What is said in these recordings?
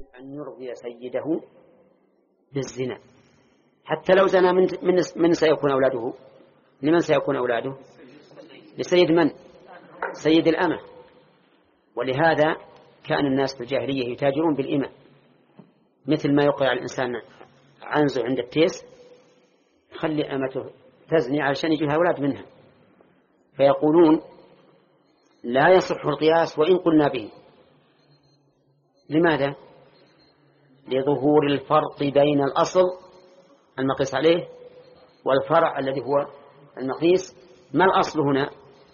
أن يرضي سيده بالزنا، حتى لو زنى من سيكون أولاده؟ لمن سيكون أولاده؟ لسيد من؟ سيد الأمة. ولهذا كان الناس في الجاهلية يتاجرون بالإمة، مثل ما يقع الإنسان عنزه عند التيس، خلي أمته تزني علشان يجيها أولاد منها، فيقولون لا يصح القياس وإن قلنا به. لماذا؟ لظهور الفرق بين الأصل المقيس عليه والفرع الذي هو المقيس. ما الأصل هنا؟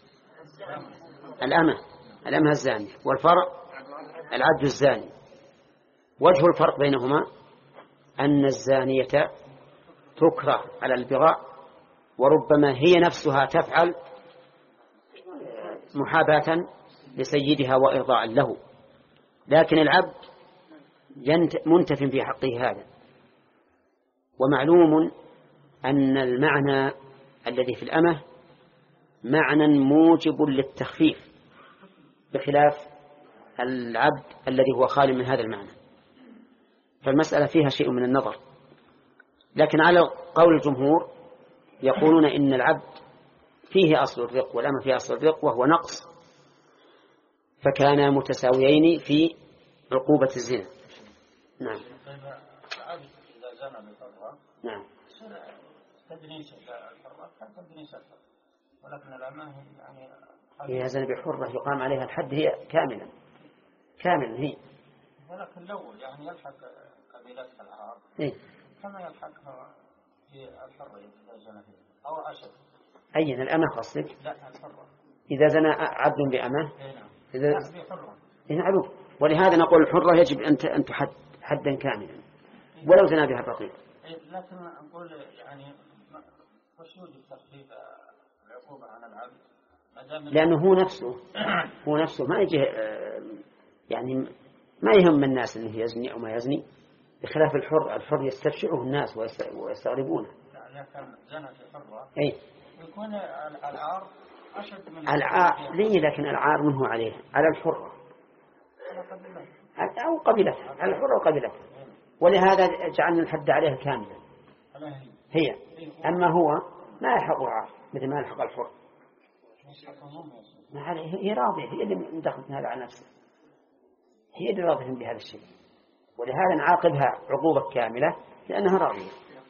الأمة الزانية، والفرع العبد الزاني. وجه الفرق بينهما أن الزانية تكره على البغاء، وربما هي نفسها تفعل محاباة لسيدها وإرضاء له، لكن العبد منتف في حقه هذا. ومعلوم أن المعنى الذي في الأمة معنى موجب للتخفيف، بخلاف العبد الذي هو خالي من هذا المعنى، فالمسألة فيها شيء من النظر. لكن على قول الجمهور يقولون إن العبد فيه أصل الرق والأمة فيه أصل الرق وهو نقص، فكانا متساويين في عقوبة الزنا. نعم. العبد إذا زنى بالحرة نعم تدنيس الحرة تدنيس الحرة، ولكن الأمة يعني إذا زنى بحرة يقام عليها الحد هي كاملا هي، ولكن لو يعني يلحق قبيلتها العرب كما يلحقها في الحرة إذا زنى فيها أو عشر. أين الأمة قصدك؟ لا الحرة. إذا زنى عبد بأمة إذا بحرة معروف. ولهذا نقول الحرة يجب أن تحد حدا كاملا ولو زنى بها الرقيق. لكن نقول يعني وش يوجد تخفيف العقوبة عن العبد؟ لأنه هو نفسه ما يجي يعني ما يهم الناس أنه يزني أو ما يزني، بخلاف الحر يستبشعه الناس ويستغربونه. يعني كان زنى في حرة يكون العار أشد من العار ليه، لكن العار منه عليه على الحرة أو قبيلته، على الحرة وقبيلته، ولهذا جعلنا الحد عليها كاملا هي. أما هو ما يلحق عار مثل ما يلحق الحر، هي راضية، هي اللي مدخلت هذا على نفسه، هي اللي راضية بهذا الشيء، ولهذا نعاقبها عقوبة كاملة لأنها راضية.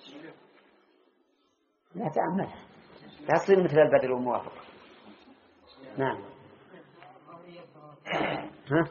لا تعملها، لا تصير مثل البدل والموافقة. نعم. ها؟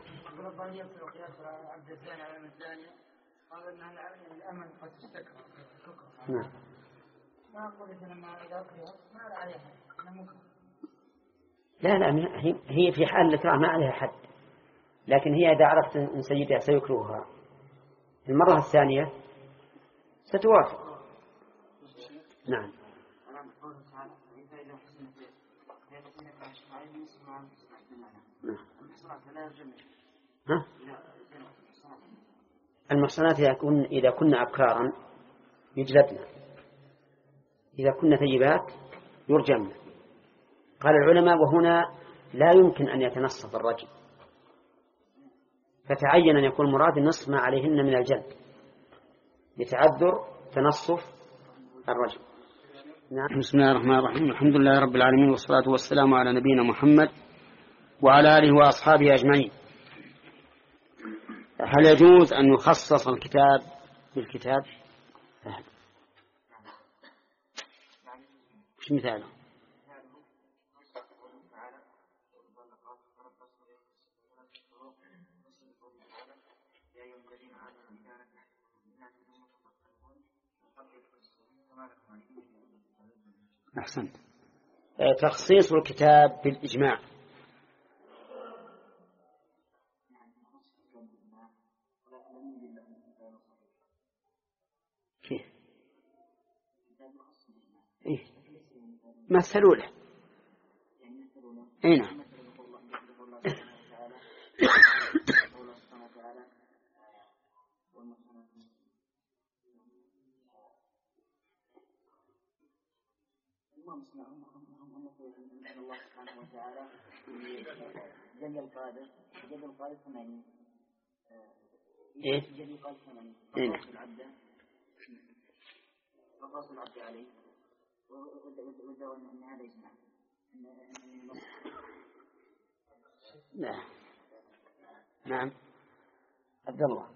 قال أن الأمن قد استكبر. نعم. ما أقول لما إذا أكره ما عليها ممكن. لا هي في حال الإكراه ما عليها حد، لكن هي إذا عرفت أن سيدها سيكرهها المرة الثانية ستوافق. نعم. ها؟ المحصنات إذا كنا أبكارا يجلدنا، إذا كنا ثيبات يرجمن. قال العلماء وهنا لا يمكن أن يتنصف الرجل، فتعين أن يكون مراد النصف ما عليهن من الجلد لتعذر تنصف الرجل. نعم. بسم الله الرحمن الرحيم، الحمد لله رب العالمين، والصلاة والسلام على نبينا محمد وعلى آله وأصحابه أجمعين. هل يجوز أن يخصص الكتاب بالكتاب؟ مش مثاله؟ أحسنت. تخصيص الكتاب بالإجماع. مثلوا له. نعم. الله سبحانه وتعالى جل القادر ثم إيه؟ الذي قال ثمن إيه؟ فقاص العبد عليه والدواء أن هذا يجمع لا. نعم عبد الله.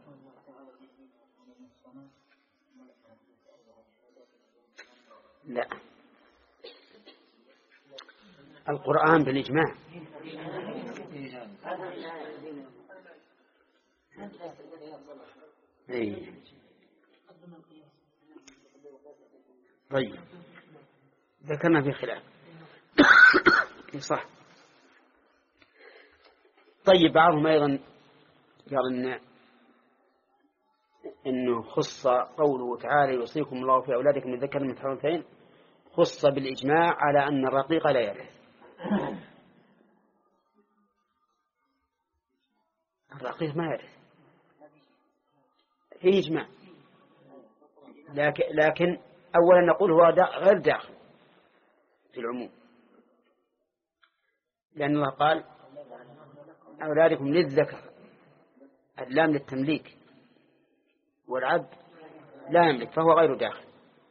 لا، القرآن بالإجماع. أي. طيب ذكرنا في خلاف. صح. طيب بعضهم أيضا قال إنه خص قوله تعالى يوصيكم الله في أولادكم من ذكر مثل الأنثيين، خص بالإجماع على أن الرقيق لا يرث. الرقيق ما يرث، فيه إجماع، لكن أولا نقول هو غير داخل في العموم، لأن الله قال أولادكم للذكر، اللام للتمليك، والعبد لا يملك فهو غير داخل.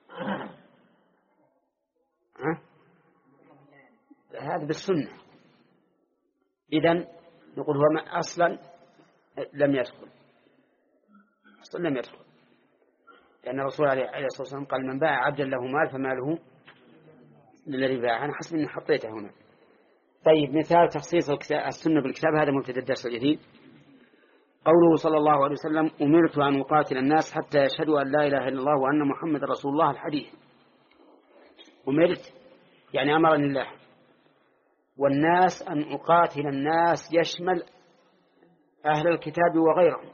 هذا بالسنة. إذن نقول هو أصلا لم يدخل، أصلا لم يدخل، لأن الرسول عليه الصلاة والسلام قال من باع عبدا له مال فماله للذي باع. أنا حسب أني حطيته هنا. طيب مثال تخصيص السنة بالكتاب، هذا مبتدأ الدرس الجديد. قوله صلى الله عليه وسلم أمرت أن أقاتل الناس حتى يشهدوا أن لا إله إلا الله وأن محمد رسول الله. الحديث أمرت يعني أمرني الله، والناس أن أقاتل الناس يشمل أهل الكتاب وغيرهم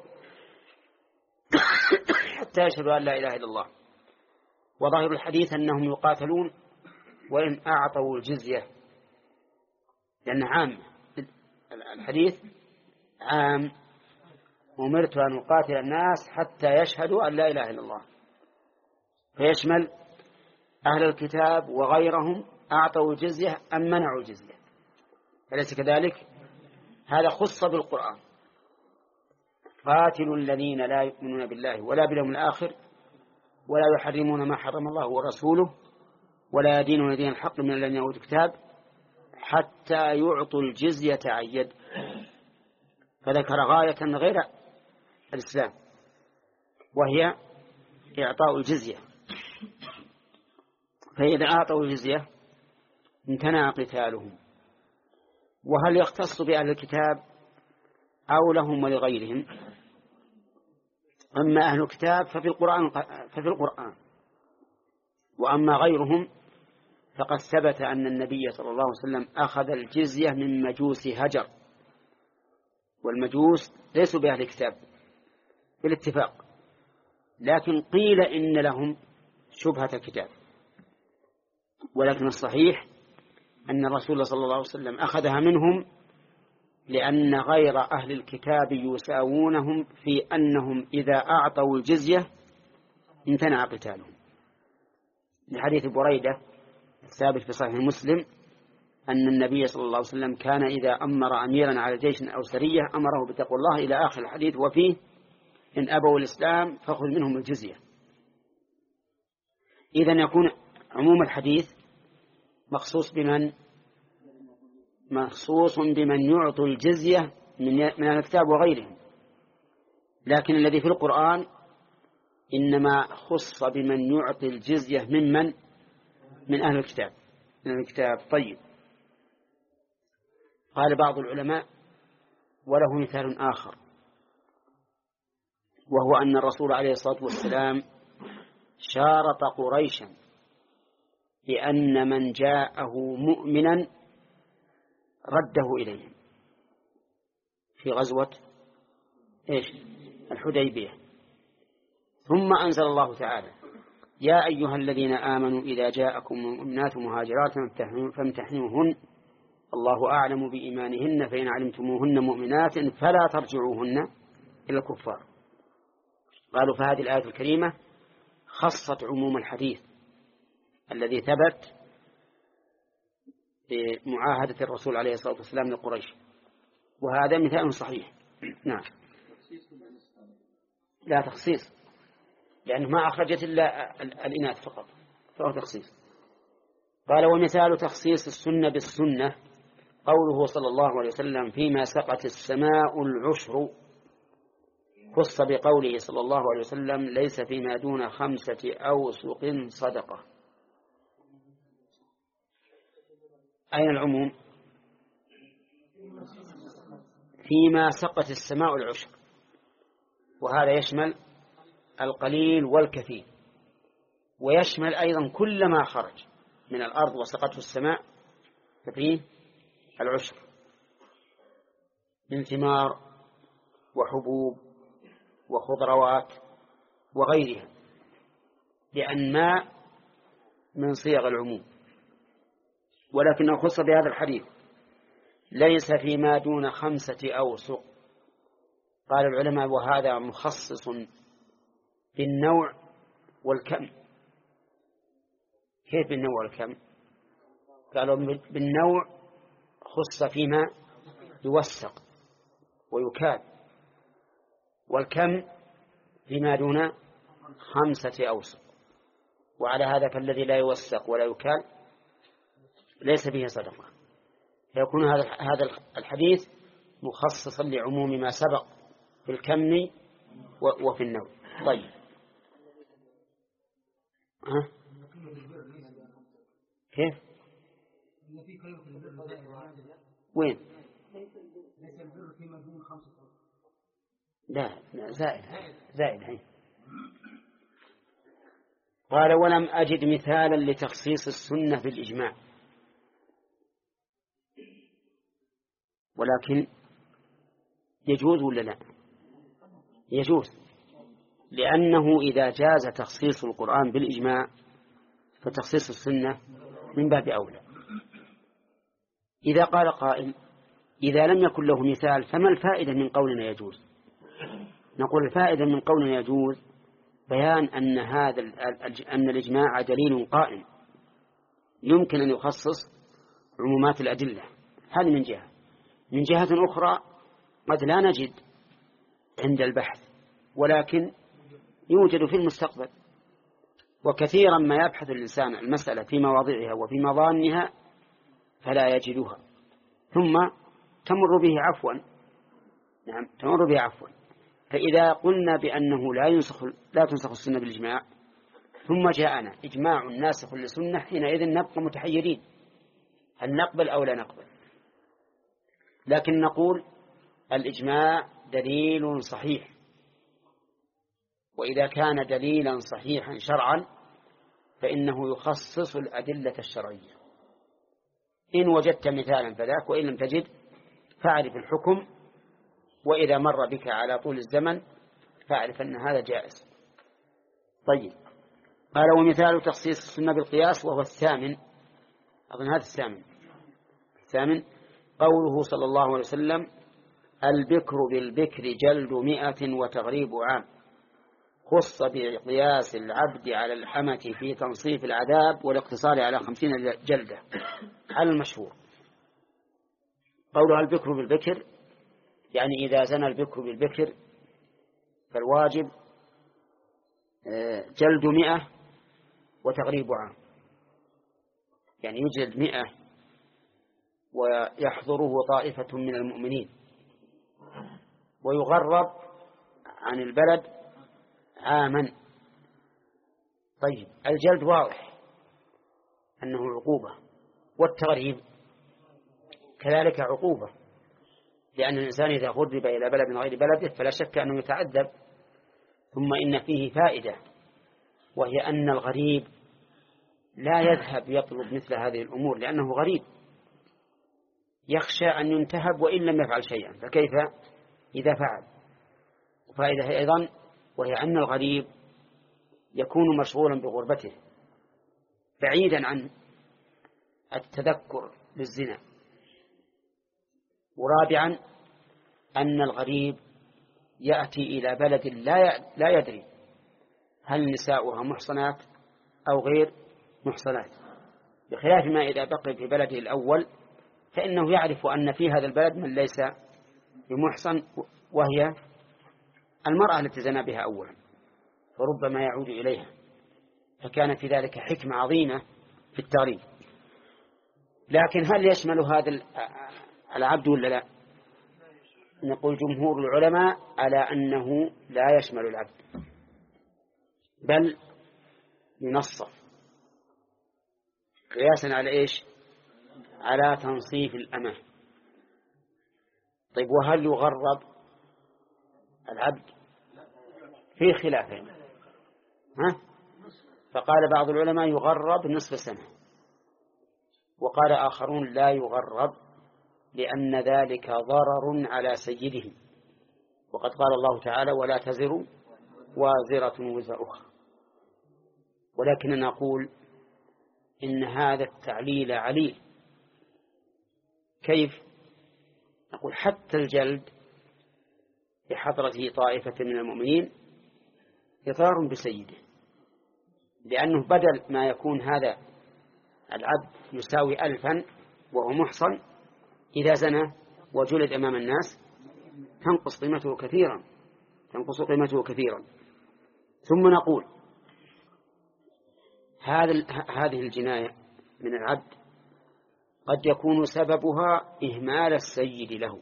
حتى يشهدوا أن لا إله إلا الله. وظاهر الحديث أنهم يقاتلون وإن أعطوا الجزية، لأن عام الحديث عام. أمرت أن أقاتل الناس حتى يشهدوا أن لا إله إلا الله، فيشمل أهل الكتاب وغيرهم أعطوا الجزية أم منعوا الجزية، أليس كذلك؟ هذا خص بالقرآن. قاتلوا الذين لا يؤمنون بالله ولا باليوم الآخر ولا يحرمون ما حرم الله ورسوله ولا يدينون دين الحق من الذين أوتوا الكتاب حتى يعطوا الجزية عن يد. فذكر غاية غير الإسلام وهي إعطاء الجزية. فإذا أعطوا الجزية امتنع قتالهم. وهل يختص بأهل الكتاب أو لهم ولغيرهم؟ أما أهل الكتاب ففي القرآن، وأما غيرهم فقد ثبت أن النبي صلى الله عليه وسلم أخذ الجزية من مجوس هجر، والمجوس ليسوا بأهل الكتاب بالاتفاق، لكن قيل إن لهم شبهة الكتاب. ولكن الصحيح أن الرسول صلى الله عليه وسلم أخذها منهم لأن غير أهل الكتاب يساوونهم في أنهم إذا أعطوا الجزية امتنع قتالهم، لحديث بريدة الثابت في صحيح مسلم أن النبي صلى الله عليه وسلم كان إذا أمر أميرا على جيش أو سرية أمره بتقوى الله إلى آخر الحديث، وفيه إن أبوا الإسلام فخذ منهم الجزية. إذن يكون عموم الحديث مخصوص بمن يعطي الجزية من الكتاب وغيرهم، لكن الذي في القرآن إنما خص بمن يعطي الجزية من أهل الكتاب. طيب قال بعض العلماء وله مثال آخر، وهو أن الرسول عليه الصلاة والسلام شارط قريشا بأن من جاءه مؤمنا رده إليهم في غزوة الحديبية. ثم أنزل الله تعالى يا أيها الذين آمنوا إذا جاءكم مؤمنات مهاجرات فامتحنوهن الله أعلم بإيمانهن فإن علمتموهن مؤمنات فلا ترجعوهن إلى الكفار. قالوا فهذه الآية الكريمة خصت عموم الحديث الذي ثبت بمعاهدة الرسول عليه الصلاة والسلام لقريش، وهذا مثال صحيح. نعم. لا تخصيص، لأنه ما أخرجت إلا الإناث فقط، فهو تخصيص. قال ومثال تخصيص السنة بالسنة قوله صلى الله عليه وسلم فيما سقت السماء العشر، خص بقوله صلى الله عليه وسلم ليس فيما دون 5 أوسق صدقة. أين العموم؟ فيما سقت السماء العشر، وهذا يشمل القليل والكثير، ويشمل أيضا كل ما خرج من الأرض وسقته السماء ففيه العشر من ثمار وحبوب وخضروات وغيرها، لأن ما من صيغ العموم، ولكنه خص بهذا الحديث ليس فيما دون 5 أوسق. قال العلماء وهذا مخصص بالنوع والكم. كيف بالنوع والكم؟ قالوا بالنوع خص فيما يوثق ويكاد، والكم فيما دون 5 أوسق. وعلى هذا فالذي لا يوثق ولا يكاد ليس فيه صدقة، فيكون هذا الحديث مخصصا لعموم ما سبق في الكم وفي النوع. طيب كيف؟ وين؟ لا زائد. قال ولم أجد مثالا لتخصيص السنة بالإجماع، ولكن يجوز ولا لا؟ يجوز، لأنه إذا جاز تخصيص القرآن بالإجماع فتخصيص السنة من باب أولى. إذا قال قائل إذا لم يكن له مثال فما الفائدة من قولنا يجوز؟ نقول الفائدة من قولنا يجوز بيان أن الإجماع دليل قائم يمكن أن يخصص عمومات الأدلة. هذه من جهة. من جهة أخرى قد لا نجد عند البحث، ولكن يوجد في المستقبل، وكثيرا ما يبحث الإنسان المسألة في مواضعها وفي مظانها فلا يجدها، ثم تمر به عفوا. نعم تمر به عفوا. فإذا قلنا بأنه لا تنسخ السنة بالإجماع ثم جاءنا إجماع ناسخ للسنة، حينئذ نبقى متحيرين هل نقبل أو لا نقبل. لكن نقول الإجماع دليل صحيح، وإذا كان دليلا صحيحا شرعا فإنه يخصص الأدلة الشرعية. إن وجدت مثالا فذاك، وإن لم تجد فاعرف الحكم، وإذا مر بك على طول الزمن فاعرف أن هذا جائز. طيب قال ومثال تخصيص السنة بالقياس وهو الثامن، أظن هذا الثامن قوله صلى الله عليه وسلم البكر بالبكر جلد 100 وتغريب عام، خص بقياس العبد على الحمة في تنصيف العذاب والاقتصار على 50 جلدة على المشهور. قولها البكر بالبكر يعني إذا زنى البكر بالبكر فالواجب جلد 100 وتغريب عام، يعني يجلد 100 ويحضره طائفة من المؤمنين، ويغرب عن البلد عاما. طيب الجلد واضح أنه عقوبة، والتغريب كذلك عقوبة، لأن الإنسان إذا غرب إلى بلد من غير بلده فلا شك أنه يتعذب. ثم إن فيه فائدة، وهي أن الغريب لا يذهب يطلب مثل هذه الأمور لأنه غريب، يخشى أن ينتهب وإن لم يفعل شيئا، فكيف إذا فعل؟ فائدة أيضا وهي أن الغريب يكون مشغولا بغربته بعيدا عن التذكر بالزنا. ورابعا أن الغريب يأتي إلى بلد لا يدري هل نساؤها محصنات أو غير محصنات، بخلاف ما إذا بقي في بلده الأول فإنه يعرف أن في هذا البلد من ليس بمحصن، وهي المرأة التي زنى بها أولا فربما يعود إليها، فكان في ذلك حكمة عظيمة في التغليب. لكن هل يشمل هذا العبد ولا لا؟ نقول جمهور العلماء على أنه لا يشمل العبد، بل ينصف قياسا على إيش؟ على تنصيف الأمة. طيب وهل يغرب العبد؟ في خلافين، فقال بعض العلماء يغرب نصف سنة، وقال آخرون لا يغرب لأن ذلك ضرر على سيده، وقد قال الله تعالى ولا تزر وازرة وزر أخرى. ولكننا نقول إن هذا التعليل عليل. كيف؟ نقول حتى الجلد بحضرة طائفة من المؤمنين إضرار بسيده، لأنه بدل ما يكون هذا العبد يساوي 1000 وهو محصن، إذا زنى وجلد أمام الناس تنقص قيمته كثيرا. ثم نقول هذه الجناية من العبد قد يكون سببها إهمال السيد له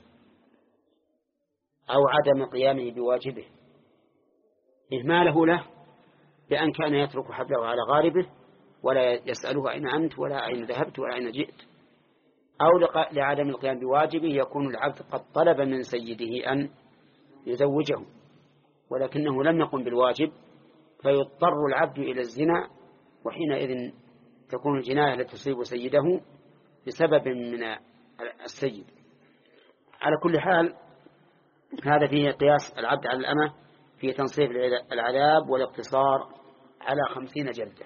أو عدم قيامه بواجبه، إهماله له بأن كان يترك حبله على غاربه ولا يسأله أين أنت ولا أين ذهبت ولا أين جئت، أو لعدم القيام بواجبه يكون العبد قد طلب من سيده أن يزوجه ولكنه لم يقم بالواجب، فيضطر العبد إلى الزنا، وحينئذ تكون الجناية التي تصيب سيده بسبب من السيد. على كل حال هذا فيه قياس العبد على الأمة في تنصيف العذاب والاقتصار على 50 جلدة.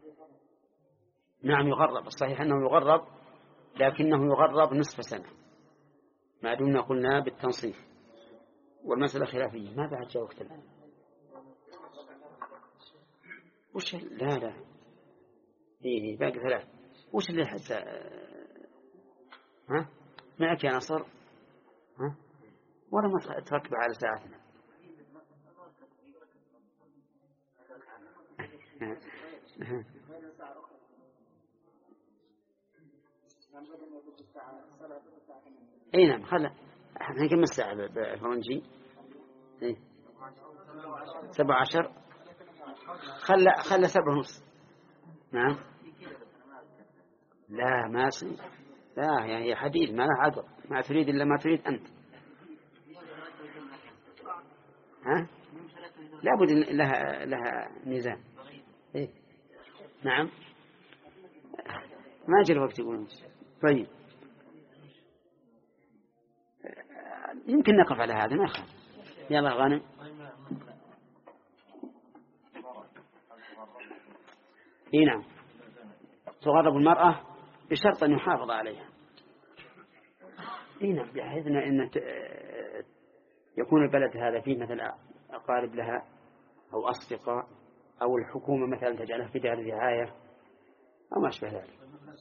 نعم يغرب، الصحيح أنه يغرب، لكنه يغرب نصف سنة ما دمنا قلنا بالتنصيف، والمسألة خلافية. ما بعد جاء وقت الآن؟ وش لا إيه باقي 3. وش اللي حتى معك يا نصر؟ ولا ما تركب على ساعتنا؟ اي نعم، احنا كم الساعة بالفرنجي؟ 17. خلى 7:30. نعم. لا ما صير، لا يعني هي حديث ما له عذر، ما تريد إلا ما تريد أنت. لابد لها ميزان. إيه؟ نعم ما أجل وقت يقولون. طيب يمكن نقف على هذا ما يخالف. يلا غانم. إيه نعم، تغرب المرأة بشرط أن يحافظ عليها. إيه نعم، بحيث أن يكون البلد هذا فيه مثلا أقارب لها أو أصدقاء أو الحكومة مثلا تجعلها في دار رعاية أو ما أشبه ذلك.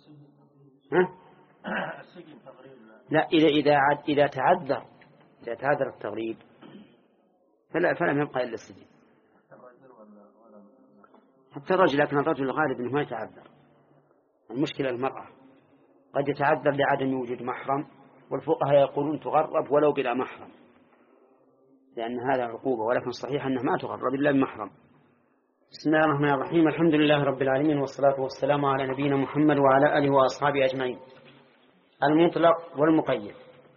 لا، إذا تعذر التغريب فلم يبقى إلا السجن. حتى الرجل، لكن الرجل الغالب أنه ما يتعذر. المشكلة المرأة قد يتعذر لعدم وجود محرم، والفقهاء يقولون تغرب ولو بلا محرم، لأن هذا عقوبة، ولكن الصحيح أنه ما تغرب إلا بمحرم. بسم الله الرحمن الرحيم. الحمد لله رب العالمين، والصلاة والسلام على نبينا محمد وعلى آله وأصحابه أجمعين. المطلق والمقيد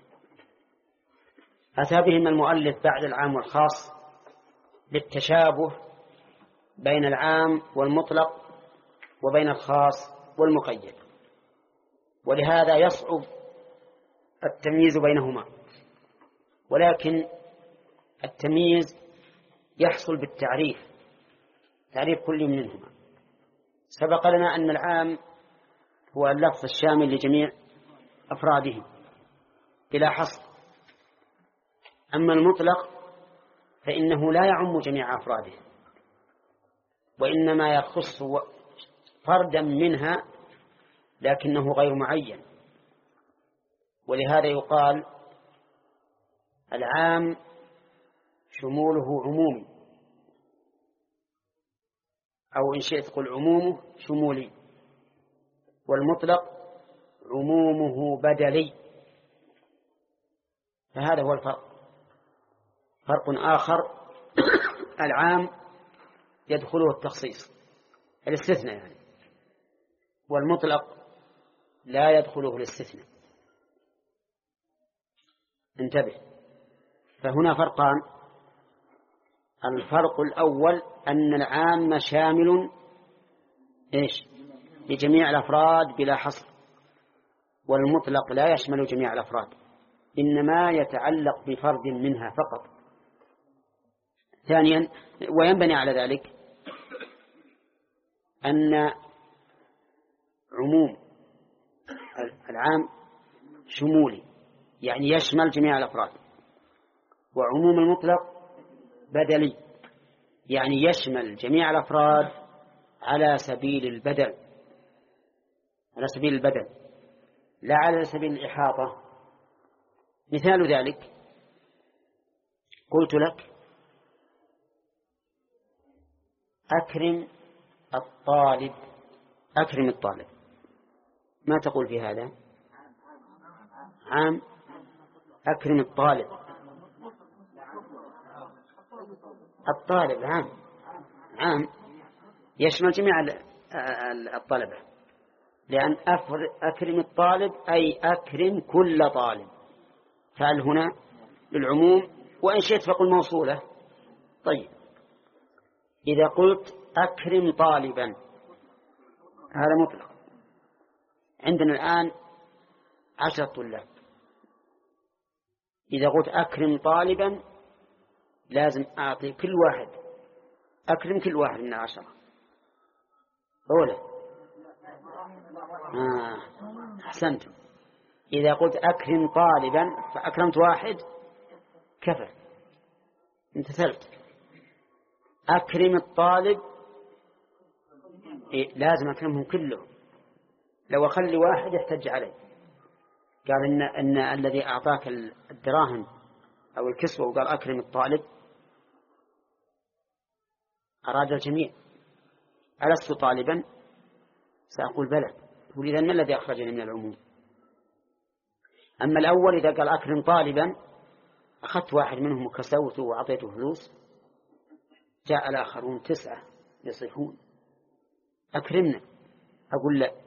أتى بهما المؤلف بعد العام والخاص للتشابه بين العام والمطلق وبين الخاص والمقيد، ولهذا يصعب التمييز بينهما، ولكن التمييز يحصل بالتعريف، تعريف كل منهما. سبق لنا أن العام هو اللفظ الشامل لجميع أفراده بلا حصر، أما المطلق فإنه لا يعم جميع أفراده، وإنما يخص فردا منها لكنه غير معين. ولهذا يقال العام شموله عمومي، أو إن شئت قل عمومه شمولي، والمطلق عمومه بدلي. فهذا هو الفرق. فرق آخر العام يدخله التخصيص الاستثناء يعني، والمطلق لا يدخله الاستثناء. انتبه، فهنا فرقان. الفرق الأول أن العام شامل لجميع الأفراد بلا حصر، والمطلق لا يشمل جميع الأفراد، إنما يتعلق بفرد منها فقط. ثانيا، وينبني على ذلك أن عموم العام شمولي يعني يشمل جميع الأفراد، وعموم المطلق بدلي يعني يشمل جميع الأفراد على سبيل البدل، على سبيل البدل لا على سبيل الإحاطة. مثال ذلك قلت لك أكرم الطالب، أكرم الطالب، ما تقول في هذا؟ عام. أكرم الطالب، الطالب عام يشمل جميع الطلبة، لأن أكرم الطالب أي أكرم كل طالب، فعل هنا للعموم، وإن شئت فقل موصولة. طيب، إذا قلت أكرم طالبا هذا مطلق. عندنا الآن 10 طلاب، إذا قلت أكرم طالبا لازم أعطي كل واحد، أكرم كل واحد من 10 أولا. أحسنتم. إذا قلت أكرم طالبا فأكرمت واحد كفى، امتثلت. أكرم الطالب لازم أكرمهم كلهم، لو أخلي واحد يحتج عليه، قال إن الذي أعطاك الدراهم أو الكسوة وقال أكرم الطالب أراد الجميع، ألست طالبا؟ سأقول بلى. يقول إذن ما الذي أخرجني من العموم؟ أما الأول إذا قال أكرم طالبا أخذت واحد منهم وكسوته وأعطيته فلوس، جاء الآخرون 9 يصيحون أكرمنا، أقول لا.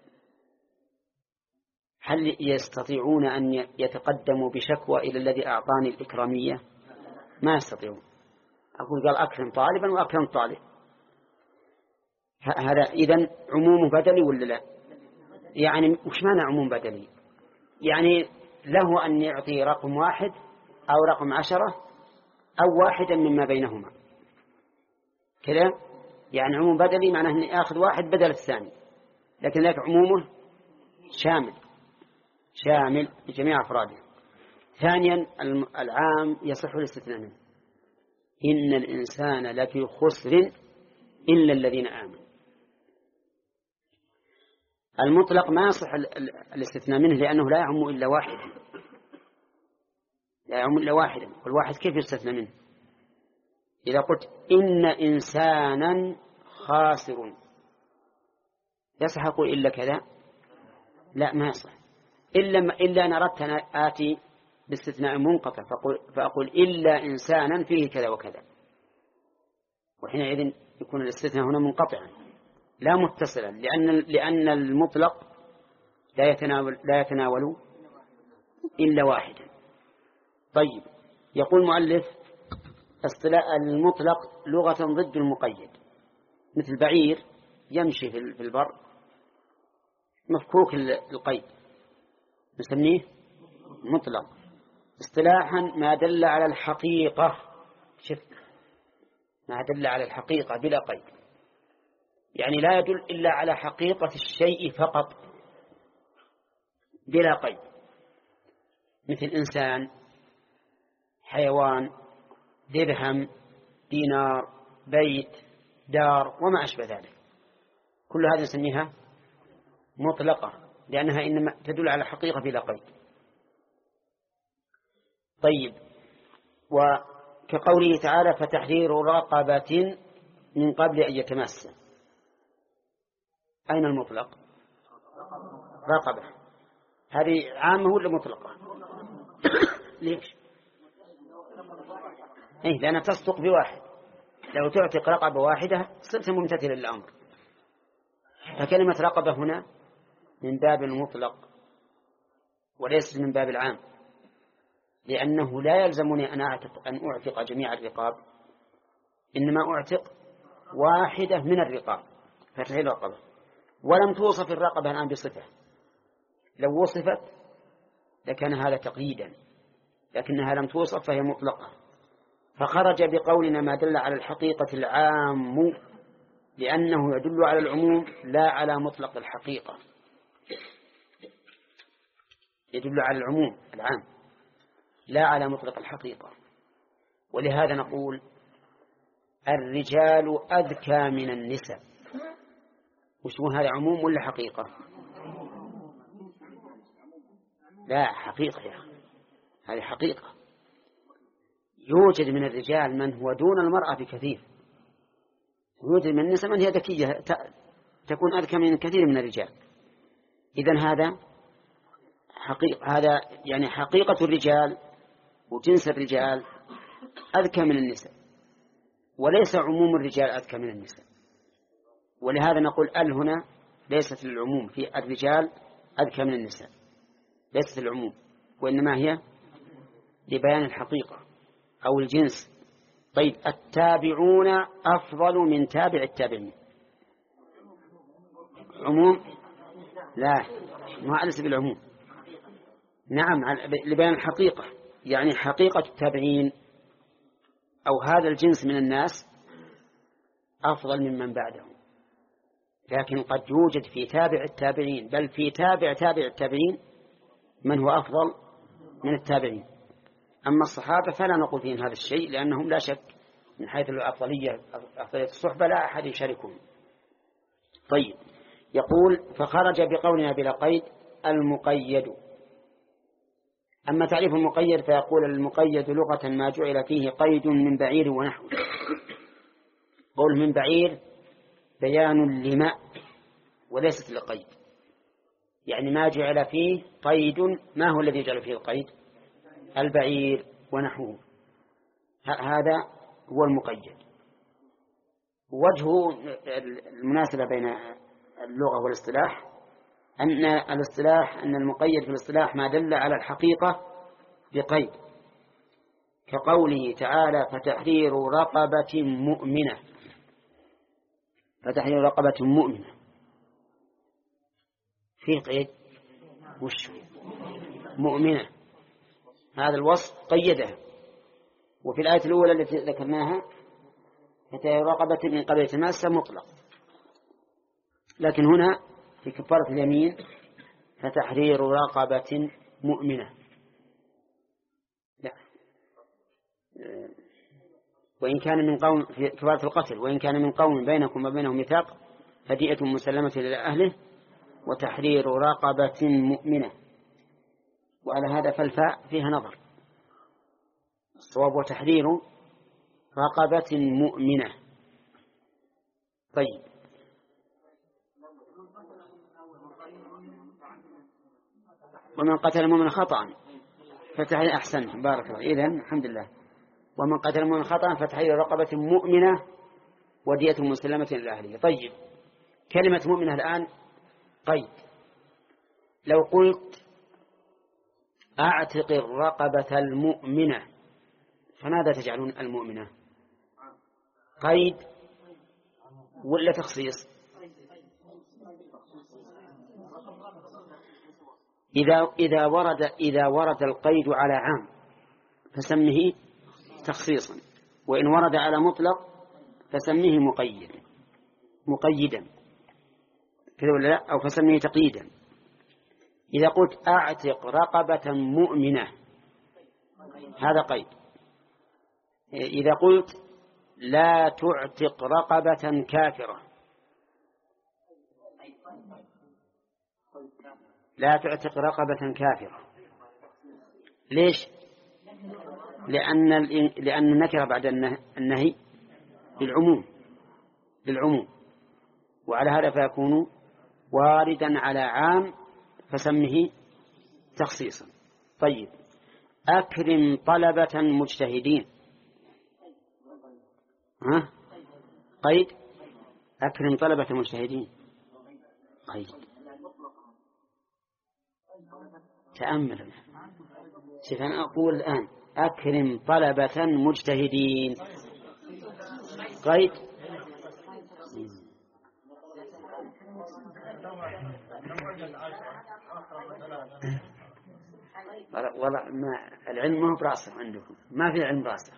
هل يستطيعون أن يتقدموا بشكوى إلى الذي أعطاني الإكرامية؟ ما يستطيعون. أقول قال أكرم طالبا وأكرم طالب، هذا إذن عموم بدلي ولا لا؟ يعني وش معنى عموم بدلي؟ يعني له أن يعطي رقم 1 أو رقم 10 أو واحدا مما بينهما كذا. يعني عموم بدلي معناه أن يأخذ واحد بدل الثاني، لكن ذلك عمومه شامل لجميع أفراده. ثانيا، العام يصح الاستثناء منه، إن الإنسان لفي خسر إلا الذين آمنوا. المطلق ما يصح الاستثناء منه لأنه لا يعم إلا واحدا، لا يعم إلا واحدا، والواحد كيف يستثنى منه؟ إذا قلت إن إنسانا خاسر يصح أقول إلا كذا؟ لا، ما يصح، إلا أن أردت أن آتي باستثناء منقطع فأقول إلا إنسانا فيه كذا وكذا، وحينئذ يكون الاستثناء هنا منقطعا لا متصلا، لأن المطلق لا يتناول إلا واحدا. طيب، يقول المؤلف اصطلاح المطلق لغة ضد المقيد، مثل بعير يمشي في البر مفكوك القيد نسميه مطلق. اصطلاحا ما دل على الحقيقة، ما دل على الحقيقة بلا قيد، يعني لا يدل إلا على حقيقة الشيء فقط بلا قيد، مثل إنسان، حيوان، درهم، دينار، بيت، دار وما أشبه ذلك، كل هذه نسميها مطلقة لأنها إنما تدل على حقيقة بلا قيد. طيب، كقوله تعالى فتحرير رقبة من قبل أن يتمس. أين المطلق؟ رقبة، هذه عامة ولا مطلقة؟ ليش؟ لأنها تصدق بواحد، لو تعتق رقبة واحدة صرت ممتثلا للأمر. فكلمة رقبة هنا من باب المطلق وليس من باب العام، لأنه لا يلزمني أن أعتق جميع الرقاب، إنما أعتق واحدة من الرقاب فتحرير رقبة. ولم توصف الرقبة الآن بصفة، لو وصفت لكان هذا تقييدا، لكنها لم توصف فهي مطلقة، فخرج بقولنا ما دل على الحقيقة العام، لأنه يدل على العموم لا على مطلق الحقيقة، يدل على العموم العام لا على مطلق الحقيقة. ولهذا نقول الرجال أذكى من النساء. وش هو هذا، عموم ولا حقيقة؟ لا، حقيقة يا أخي، هذه حقيقة. يوجد من الرجال من هو دون المرأة بكثير، يوجد من النساء من هي ذكية تكون أذكى من كثير من الرجال. إذن هذا حقيقة، هذا يعني حقيقة الرجال وجنس الرجال أذكى من النساء، وليس عموم الرجال أذكى من النساء. ولهذا نقول هنا ليست للعموم في الرجال أذكى من النساء، ليست العموم، وإنما هي لبيان الحقيقة أو الجنس. طيب التابعون أفضل من تابع التابعين، عموم؟ لا، ما أليس بالعموم. نعم، لبيان الحقيقة، يعني حقيقة التابعين أو هذا الجنس من الناس أفضل ممن بعدهم، لكن قد يوجد في تابع التابعين بل في تابع التابعين من هو أفضل من التابعين. أما الصحابة فلا نقول فيهم هذا الشيء، لأنهم لا شك من حيث أفضلية الصحبة لا أحد يشاركهم. طيب، يقول فخرج بقولنا بلا قيد المقيد. أما تعريف المقيد فيقول المقيد لغة ما جعل فيه قيد من بعير ونحو. قول من بعير بيان لما وليست لقيد، يعني ما جعل فيه قيد. ما هو الذي جعل فيه القيد؟ البعير ونحوه، هذا هو المقيد. وجه المناسبة بين اللغة والاصطلاح أن الاصطلاح أن المقيد في الاصطلاح ما دل على الحقيقة بقيد، كقوله تعالى فتحرير رقبة مؤمنة. فتحرير رقبة مؤمنة فيه قيد، وش مؤمنة؟ هذا الوصف قيدها. وفي الآية الأولى التي ذكرناها فتحرير رقبة من قبل تماسة مطلق، لكن هنا في كفارة اليمين فتحرير رقبة مؤمنة. لا، وإن كان من قوم في كفارة القتل، وإن كان من قوم بينكم وبينهم ميثاق فدية مسلمة إلى أهله وتحرير رقبة مؤمنة. وعلى هذا فالفاء فيها نظر، الصواب وتحرير رقبة مؤمنة. طيب، ومن قتل مؤمنا خطأ فتحرير أحسن بارك الله، إذن الحمد لله. ومن قتل مؤمنا خطأ فتحرير رقبة مؤمنة ودية مسلمة إلى أهله. طيب، كلمة مؤمنة الآن قيد. لو قلت أعتق الرقبة المؤمنة فماذا تجعلون المؤمنة؟ قيد ولا تخصيص؟ إذا ورد القيد على عام فسمه تخصيصا، وإن ورد على مطلق فسميه مقيدا كذا ولا لا؟ أو فسميه تقييدا. إذا قلت أعتق رقبة مؤمنة هذا قيد. إذا قلت لا تعتق رقبة كافرة، لا تعتق رقبة كافرة، ليش؟ لأن النكرة بعد النهي للعموم، وعلى هذا فيكون واردا على عام فسمه تخصيصا. طيب، أكرم طلبة مجتهدين. قيد، أكرم طلبة مجتهدين قيد. تأمل، شوف أنا أقول الآن أكرم طلبة مجتهدين قيد. والله ما العلم ما هو براسخ عندكم، ما في علم راسخ.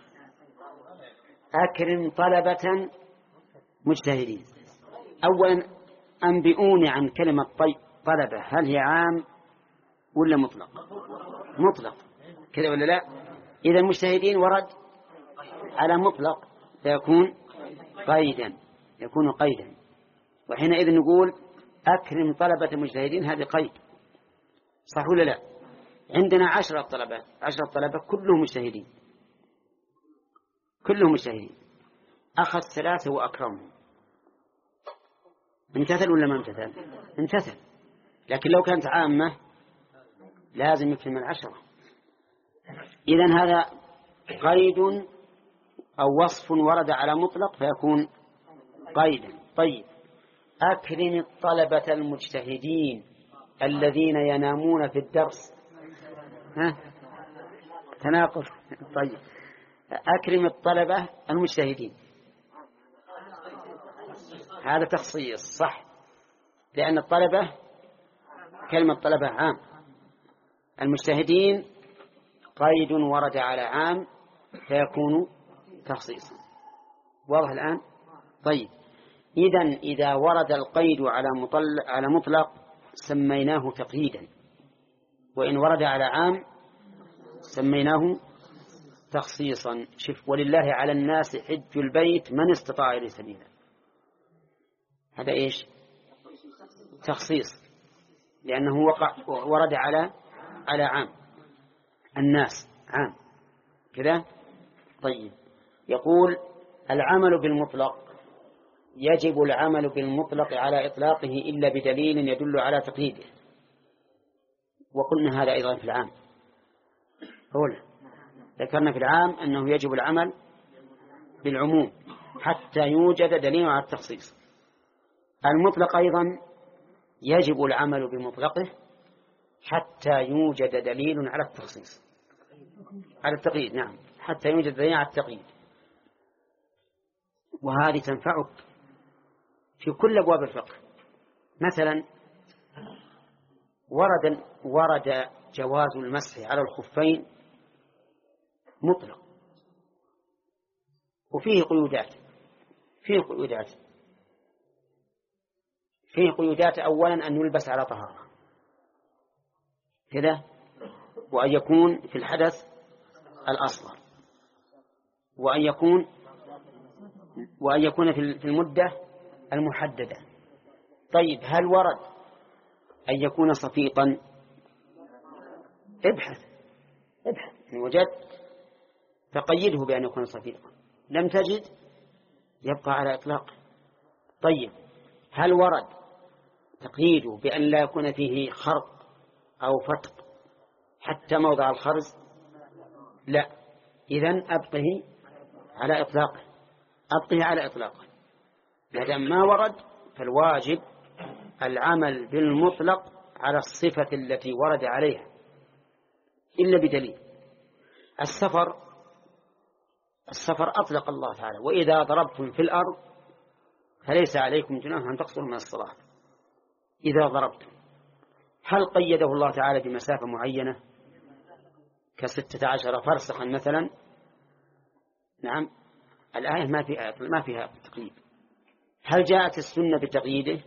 أكرم طلبة مجتهدين. أولا أنبئوني عن كلمة طلبة، هل هي عام ولا مطلق؟ مطلق كذا ولا لا؟ إذا المجتهدين ورد على مطلق فيكون قيدا، يكون قيدا، وحينئذ نقول أكرم طلبة مجتهدين، هذا قيد، صح ولا لا؟ عندنا 10 طلبة كلهم مجتهدين، أخذ 3 وأكرمهم، امتثل ولا ما امتثل؟ امتثل. لكن لو كانت عامة لازم يكمل 10. إذن هذا قيد أو وصف ورد على مطلق فيكون قيدا. طيب، أكرم الطلبة المجتهدين الذين ينامون في الدرس. تناقض. طيب، أكرم الطلبة المجتهدين، هذا تخصيص صح، لأن الطلبة كلمة طلبة عام، المجتهدين قيد ورد على عام فيكون تخصيصا. واضح الآن؟ طيب، إذا ورد القيد على مطلق سميناه تقييدا، وإن ورد على عام سميناه تخصيصا. شوف، ولله على الناس حج البيت من استطاع إليه سبيلا، هذا إيش؟ تخصيص، لأنه ورد على عام، الناس عام كذا. طيب، يقول العمل بالمطلق، يجب العمل بالمطلق على إطلاقه إلا بدليل يدل على تقييده. وقلنا هذا أيضا في العام، ذكرنا في العام أنه يجب العمل بالعموم حتى يوجد دليل على التخصيص. المطلق أيضا يجب العمل بمطلقه حتى يوجد دليل على التخصيص، على التقييد، نعم، حتى يوجد دليل على التقييد. وهذه تنفعك في كل أبواب الفقه. مثلا ورد جواز المسح على الخفين مطلق، وفيه قيودات. أولا أن يلبس على طهارة كذا، وأن يكون في الحدث الأصغر، وأن يكون في المدة المحددة. طيب، هل ورد أن يكون صفيقا؟ ابحث إن وجدت فقيده بأن يكون صفيقا، لم تجد يبقى على إطلاق. طيب، هل ورد تقييده بأن لا يكون فيه خرق أو فتق حتى موضع الخرز؟ لا. إذن أبقه على إطلاقه، ما دام ما ورد فالواجب العمل بالمطلق على الصفة التي ورد عليها إلا بدليل. السفر أطلق الله تعالى: وإذا ضربتم في الأرض فليس عليكم جناح أن تقصروا من الصلاة. إذا ضربتم، هل قيده الله تعالى بمسافة معينة ك16 فرسخا مثلا؟ نعم، الآية ما فيها تقييد. هل جاءت السنة بتقييده؟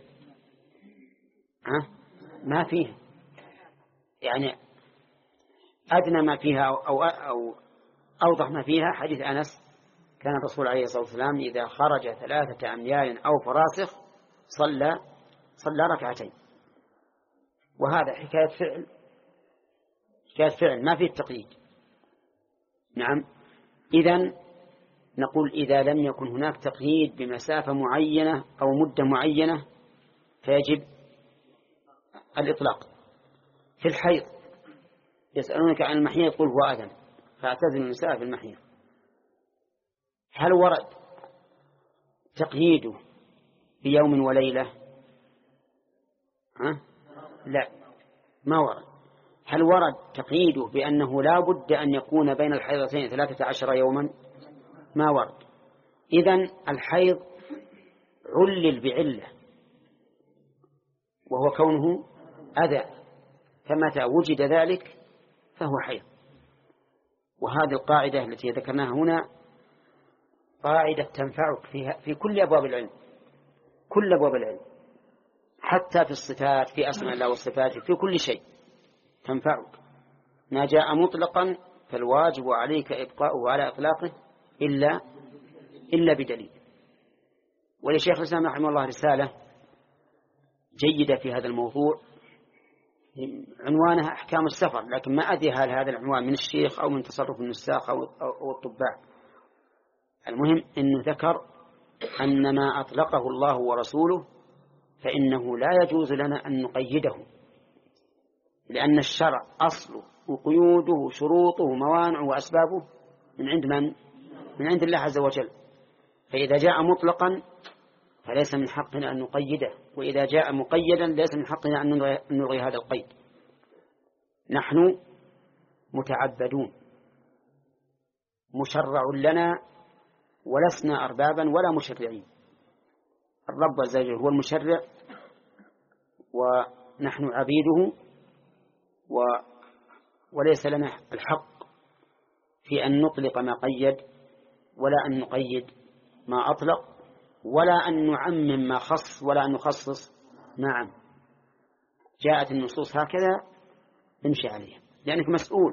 ما فيها. يعني أدنى ما فيها أو أوضح ما فيها حديث أنس: كان الرسول عليه الصلاة والسلام إذا خرج 3 أميال أو فراسخ صلى ركعتين. وهذا حكاية فعل ما فيه التقييد. نعم. إذن نقول إذا لم يكن هناك تقييد بمسافة معينة أو مدة معينة فيجب الإطلاق. في الحيض يسألونك عن المحيض قل هو أذى فاعتزلوا النساء في المحيض، هل ورد تقييده بيوم وليلة؟ لا، ما ورد. هل ورد تقييده بأنه لا بد أن يكون بين الحيضتين 13 يوما؟ ما ورد. إذن الحيض علل بعلة وهو كونه أذى، فمتى وجد ذلك فهو حيض. وهذه القاعدة التي ذكرناها هنا قاعدة تنفعك في كل أبواب العلم، كل أبواب العلم، حتى في الصفات، في أسماء الله والصفات، في كل شيء تنفعك. ما جاء مطلقا فالواجب عليك إبقاؤه على إطلاقه إلا بدليل. ولشيخ الإسلام رحمه الله رسالة جيدة في هذا الموضوع عنوانها أحكام السفر، لكن ما أدري هل هذا العنوان من الشيخ أو من تصرف النساخ أو الطباع. المهم أنه ذكر أن ما أطلقه الله ورسوله فإنه لا يجوز لنا أن نقيده، لأن الشرع أصله وقيوده شروطه موانعه وأسبابه من عند من؟ من عند الله عز وجل. فإذا جاء مطلقا فليس من حقنا أن نقيده، وإذا جاء مقيدا ليس من حقنا أن نلغي هذا القيد. نحن متعبدون مشرع لنا ولسنا أربابا ولا مشرعين. الرب عز وجل هو المشرع ونحن عبيده، وليس لنا الحق في أن نطلق ما قيد ولا أن نقيد ما أطلق ولا أن نعمم ما خص ولا أن نخصص ما عم. جاءت النصوص هكذا امشي عليها، لأنك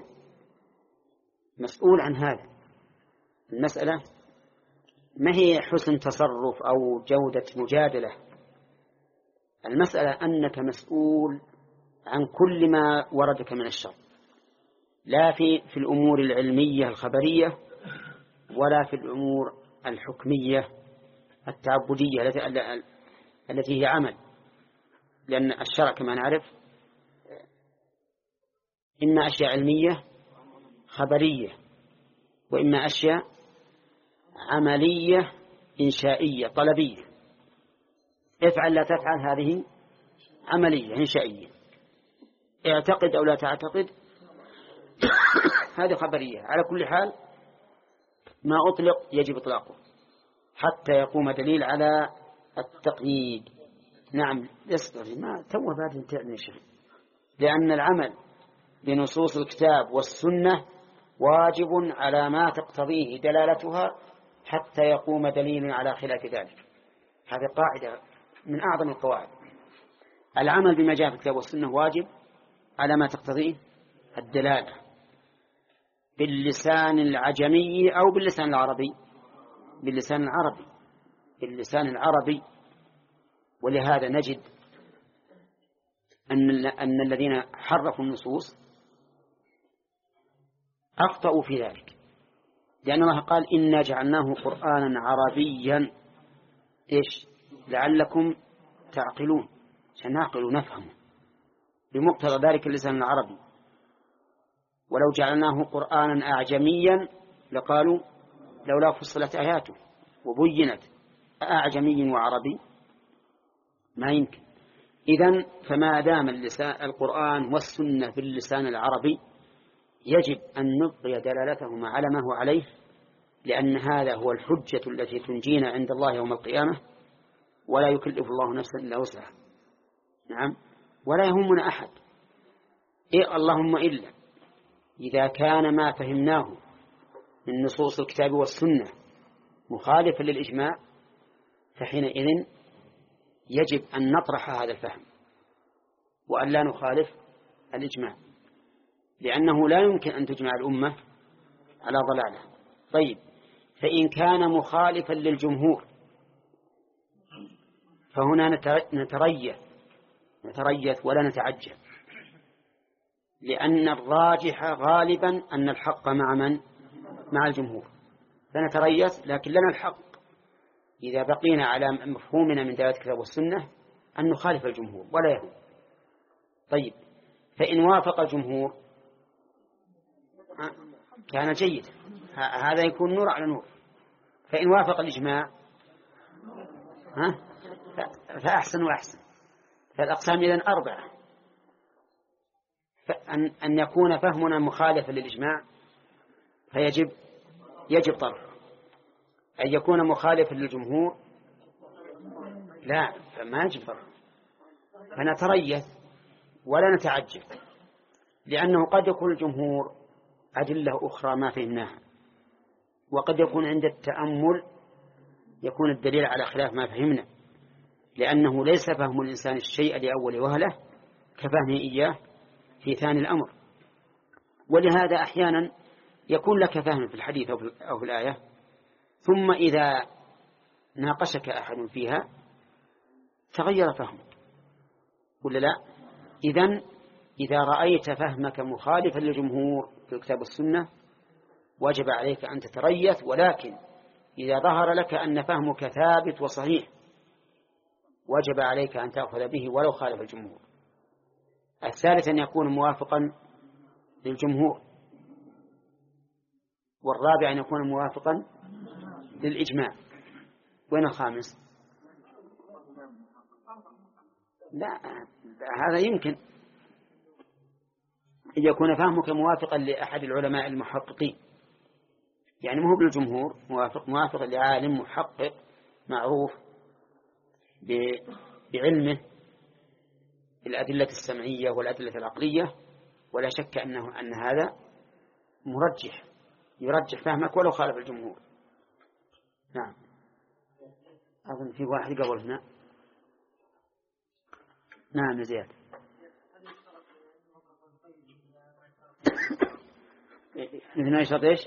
مسؤول عن هذا. المسألة ما هي حسن تصرف أو جودة مجادلة، المسألة أنك مسؤول عن كل ما وردك من الشرع، لا في الأمور العلمية الخبرية ولا في الأمور الحكمية التعبدية التي هي عمل. لأن الشرع كما نعرف إما أشياء علمية خبرية وإما أشياء عملية إنشائية طلبية. افعل لا تفعل هذه عملية إنشائية، اعتقد أو لا تعتقد هذه خبرية. على كل حال ما أطلق يجب إطلاقه حتى يقوم دليل على التقييد. نعم يصدر ما توه بعد انتهى شيء، لأن العمل بنصوص الكتاب والسنة واجب على ما تقتضيه دلالتها حتى يقوم دليل على خلاف ذلك. هذه قاعدة من أعظم القواعد. العمل بما جاء في الكتاب والسنة واجب على ما تقتضيه الدلالة باللسان العجمي أو باللسان العربي، باللسان العربي. ولهذا نجد أن الذين حرفوا النصوص أخطأوا في ذلك، لأن الله قال إنا جعلناه قرآنا عربيا لعلكم تعقلون، سنعقل ونفهم بمقتضى ذلك اللسان العربي. ولو جعلناه قرآنا أعجميا لقالوا لولا فصلت آياته وبينت أعجمي وعربي، ما يمكن. إذن فما دام القرآن والسنة باللسان العربي يجب أن نبقي دلالتهما على ما هو عليه، لأن هذا هو الحجة التي تنجينا عند الله يوم القيامة، ولا يكلف الله نفسا إلا وسعها. نعم. ولا يهمنا أحد اللهم إلا إذا كان ما فهمناه من نصوص الكتاب والسنة مخالفا للإجماع، فحينئذ يجب أن نطرح هذا الفهم وأن لا نخالف الإجماع، لأنه لا يمكن أن تجمع الأمة على ضلالة. طيب، فإن كان مخالفا للجمهور فهنا نتريث ولا نتعجب، لأن الراجح غالبا أن الحق مع من؟ مع الجمهور فنتريث، لكن لنا الحق إذا بقينا على مفهومنا من دلالة الكتاب والسنة أن نخالف الجمهور ولا يهم. طيب، فإن وافق الجمهور كان جيد، هذا يكون نور على نور. فإن وافق الإجماع فأحسن وأحسن. فالأقسام إذن 4: أن يكون فهمنا مخالفا للإجماع يجب طرحه. أن يكون مخالفا للجمهور لا، فما يجب طرحه. فنتريث ولا نتعجل، لأنه قد يكون الجمهور أدلة أخرى ما فهمناها، وقد يكون عند التأمل يكون الدليل على خلاف ما فهمنا، لأنه ليس فهم الإنسان الشيء لأول وهلة كفهمه إياه في ثاني الأمر. ولهذا أحيانا يكون لك فهم في الحديث أو في الآية، ثم إذا ناقشك أحد فيها تغير فهمك ولا لا؟ إذا رأيت فهمك مخالفا للجمهور في الكتاب والسنة وجب عليك أن تتريث، ولكن إذا ظهر لك أن فهمك ثابت وصحيح وجب عليك أن تأخذ به ولو خالف الجمهور. الثالث أن يكون موافقا للجمهور، والرابع أن يكون موافقا للإجماع. وين الخامس؟ لا، هذا يمكن أن يكون فهمك موافقا لأحد العلماء المحققين، يعني مو بالجمهور، موافق لعالم محقق معروف بعلمه الأدلة السمعية والأدلة العقلية، ولا شك أن هذا يرجح فهمك ولو خالف الجمهور. نعم، أظن في واحد قبل هنا. نعم زياد. إذن يشرط إيش؟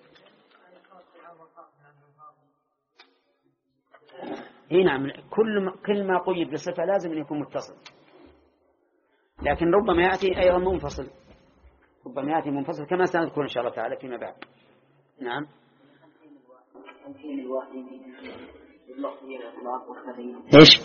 نعم، كل ما قيد بصفة لازم أن يكون متصل، لكن ربما يأتي أيضا منفصل، كما سنذكر إن شاء الله تعالى فيما بعد. نعم. إيش؟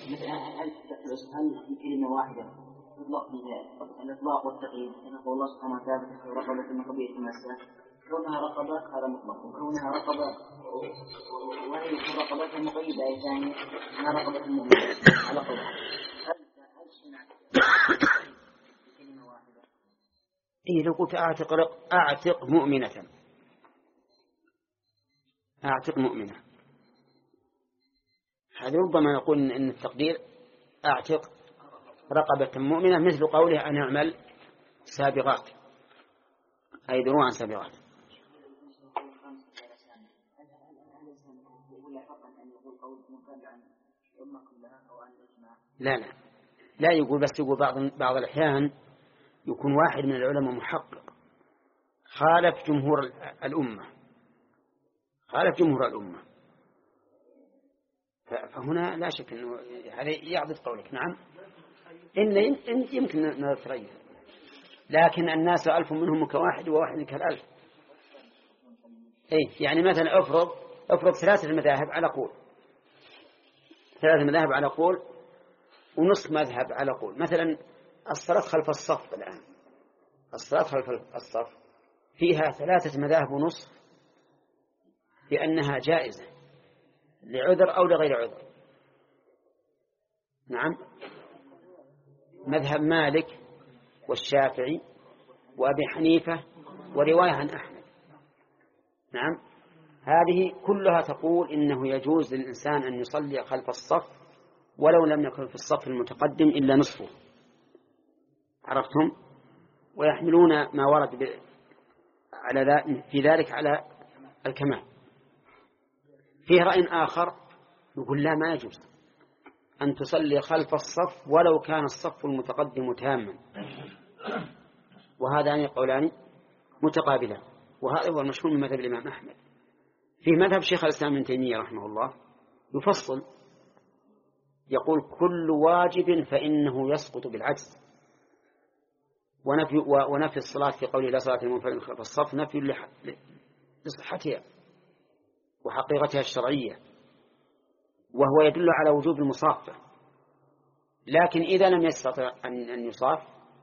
هل كلمة واحدة تطلق فيها الإطلاق والتقييد؟ نقول الله سبحانه وتعالى رقبة من قبيلة المسألة، كونها رقبة هذا مطلق، وكونها رقبة وهي رقبة مقيدة أي ثانية أنها رقبة مؤمنة على قول. هل سمعت كلمة واحدة؟ لو قلت أعتق مؤمنة، هذا ربما نقول إن التقدير أعتق رقبة مؤمنة، مثل قوله أن أعمل سابغات أي دروعا سابغات. لا يقول، بس يقول بعض الأحيان يكون واحد من العلماء محقق خالف جمهور الأمة، فهنا لا شك أنه هذا يعضد قولك. نعم، إن يمكن نتغير، لكن الناس 1000 منهم كواحد وواحد كالألف. يعني مثلا أفرض 3 مذاهب على قول، 3 مذاهب على قول ونصف مذهب على قول. مثلا الصلاة خلف الصف الآن، الصلاة خلف الصف فيها 3 مذاهب ونصف بأنها جائزة لعذر أو لغير عذر. نعم، مذهب مالك والشافعي وأبي حنيفة ورواية عن أحمد. نعم، هذه كلها تقول إنه يجوز للإنسان أن يصلي خلف الصف ولو لم يكن في الصف المتقدم إلا نصفه. عرفتم؟ ويحملون ما ورد في ذلك على الكمال. فيه رأي آخر يقول لا، ما يجوز أن تصلي خلف الصف ولو كان الصف المتقدم تاما، وهذان قولان متقابلان، وهذا هو المشهور من مذهب الإمام أحمد. في مذهب شيخ الإسلام ابن تيمية رحمه الله يفصل، يقول كل واجب فإنه يسقط بالعجز، ونفي الصلاة في قوله لا صلاة لمنفرد خلف الصف نفي لصحتها وحقيقتها الشرعية، وهو يدل على وجوب المصافة. لكن إذا لم يستطع أن يصاف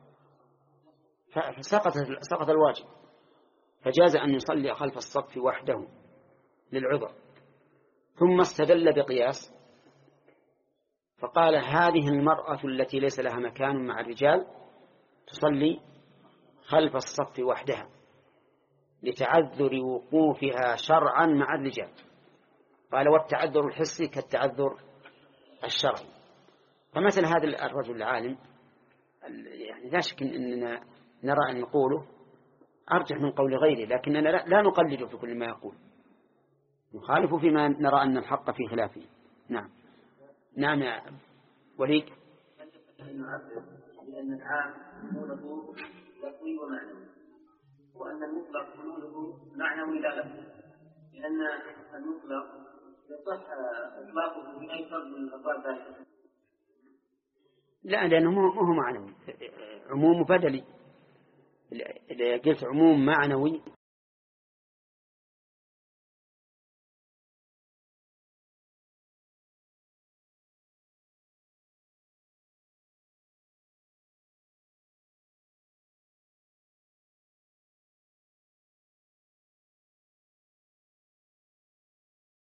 فسقط الواجب، فجاز أن يصلي خلف الصف وحده للعذر. ثم استدل بقياس فقال هذه المرأة التي ليس لها مكان مع الرجال تصلي خلف الصف وحدها لتعذر وقوفها شرعا مع الرجال. قال والتعذر الحسي كالتعذر الشرعي. فمثل هذا الرجل العالم يعني لا شك أننا نرى أن نقوله أرجح من قول غيره، لكننا لا نقلده في كل ما يقول، نخالف فيما نرى أن الحق في خلافه. نعم. نعم يا وليد. لأن العام حلوله لفظي ومعنوي، وأن المطلق حلوله معنوي لا لفظي، لأن المطلق يصح إطلاقه في أي فرد من الأفراد ذلك. لا، لأنه هو معنوي، عموم بدلي. إذا قلت عموم معنوي